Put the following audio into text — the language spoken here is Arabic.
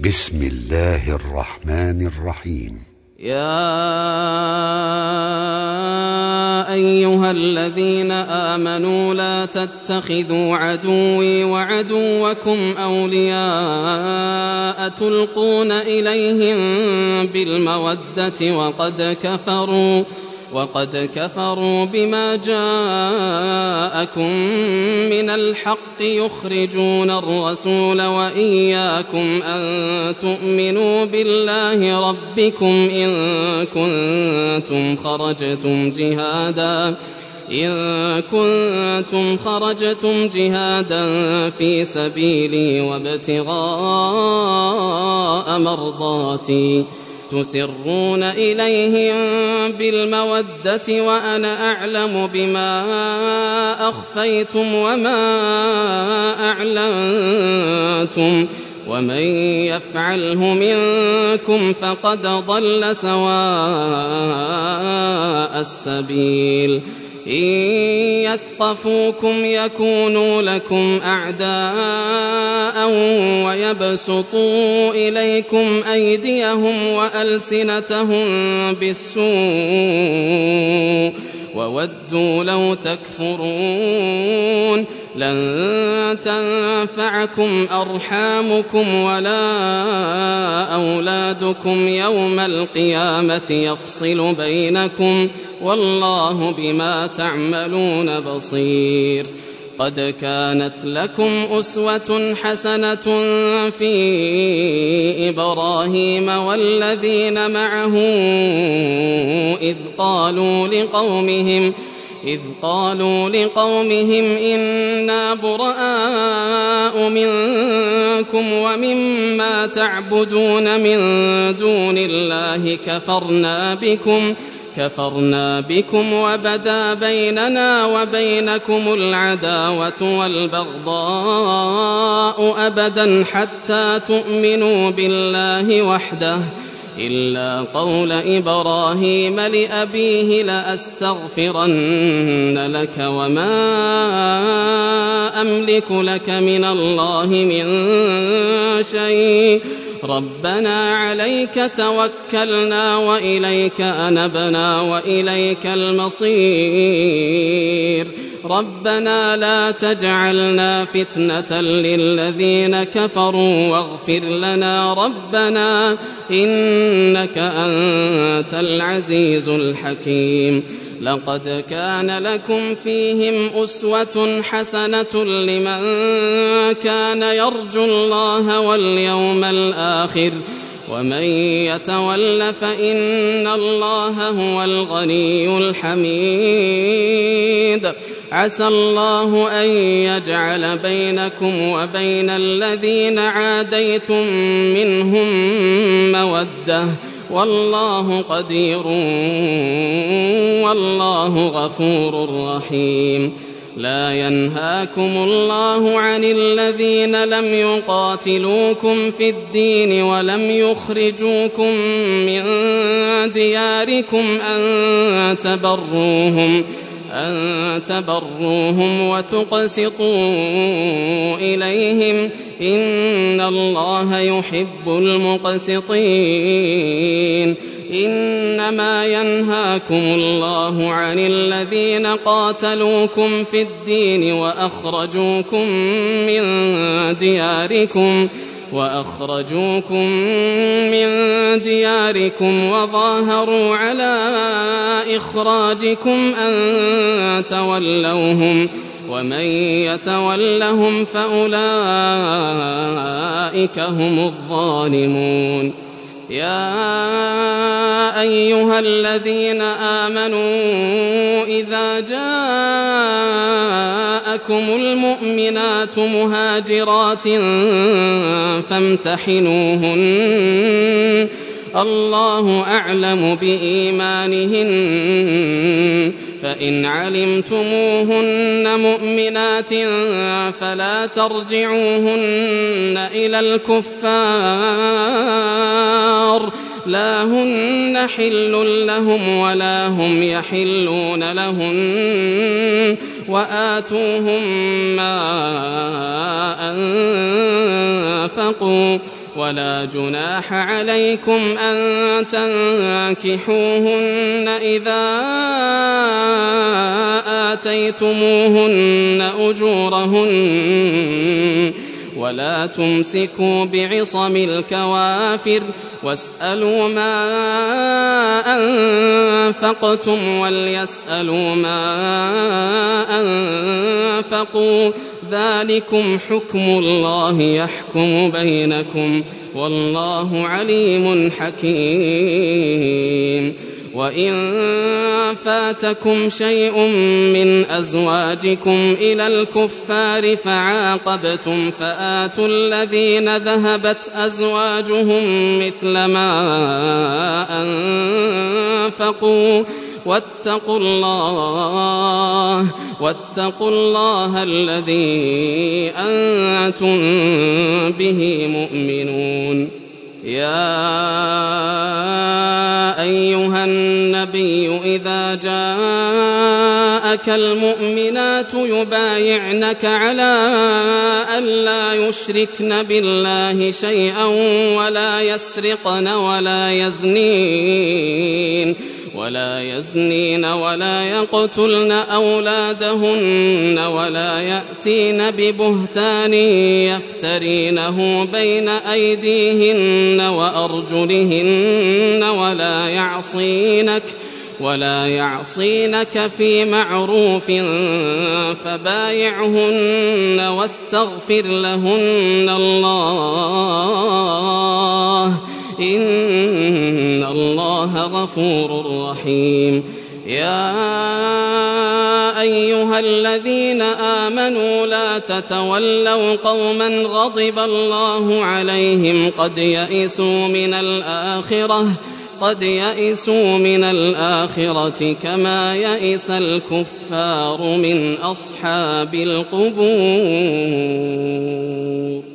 بسم الله الرحمن الرحيم. يا أيها الذين آمنوا لا تتخذوا عدوي وعدوكم أولياء تلقون إليهم بالمودة وقد كفروا بما جاءكم من الحق يخرجون الرسول وإياكم أن تؤمنوا بالله ربكم إن كنتم خرجتم جهادا في سبيلي وابتغاء مرضاتي تسرون إليهم بالمودة وأنا أعلم بما أخفيتم وما أعلنتم ومن يفعله منكم فقد ضل سواء السبيل. إن يثقفوكم يكونوا لكم أعداء ويبسطوا إليكم أيديهم وألسنتهم بالسوء وودوا لو تكفرون. لن تنفعكم أرحامكم ولا أولادكم يوم القيامة يفصل بينكم والله بما تعملون بصير. قد كانت لكم أسوة حسنة في إبراهيم والذين معه إذ قالوا لقومهم إنا براء منكم ومما تعبدون من دون الله كفرنا بكم وبدا بيننا وبينكم العداوة والبغضاء أبدا حتى تؤمنوا بالله وحده إلا قول إبراهيم لأبيه لأستغفرن لك وما أملك لك من الله من شيء ربنا عليك توكلنا وإليك أنبنا وإليك المصير. ربنا لا تجعلنا فتنة للذين كفروا واغفر لنا ربنا إنك أنت العزيز الحكيم. لقد كان لكم فيهم أسوة حسنة لمن كان يرجو الله واليوم الآخر ومن يتول فإن الله هو الغني الحميد. عسى الله أن يجعل بينكم وبين الذين عاديتم منهم مودة والله قدير والله غفور رحيم. لا ينهاكم الله عن الذين لم يقاتلوكم في الدين ولم يخرجوكم من دياركم أن تبروهم وتقسطوا إليهم إن الله يحب المقسطين. إنما ينهاكم الله عن الذين قاتلوكم في الدين وأخرجوكم من دياركم وظاهروا على إخراجكم أن تولوهم ومن يتولهم فأولئك هم الظالمون. يا أيها الذين آمنوا إذا جاءكم المؤمنات مهاجرات فامتحنوهن الله أعلم بإيمانهن فإن علمتموهن مؤمنات فلا ترجعوهن إلى الكفار لا هن حل لهم ولا هم يحلون لهن وآتوهم ما أنفقوا ولا جناح عليكم أن تنكحوهن إذا آتيتموهن أجورهن ولا تمسكوا بعصم الكوافر واسألوا ما أنفقتم وليسألوا ما أنفقوا ذلكم حكم الله يحكم بينكم والله عليم حكيم وإن فاتكم شيء من أزواجكم إلى الكفار فعاقبتم فآتوا الذين ذهبت أزواجهم مثل ما أنفقوا واتقوا الله الذي أنتم به مؤمنون. يا أيها النبي إذا جاءك المؤمنات يبايعنك على ألا يشركن بالله شيئا ولا يسرقن ولا يزنين ولا يقتلن أولادهن ولا يأتين ببهتان يفترينه بين أيديهن وأرجلهن ولا يعصينك في معروف فبايعهن واستغفر لهن الله إن الله غفور رحيم. يا أيها الذين آمنوا لا تتولوا قوما غضب الله عليهم قد يئسوا من الآخرة كما يئس الكفار من أصحاب القبور.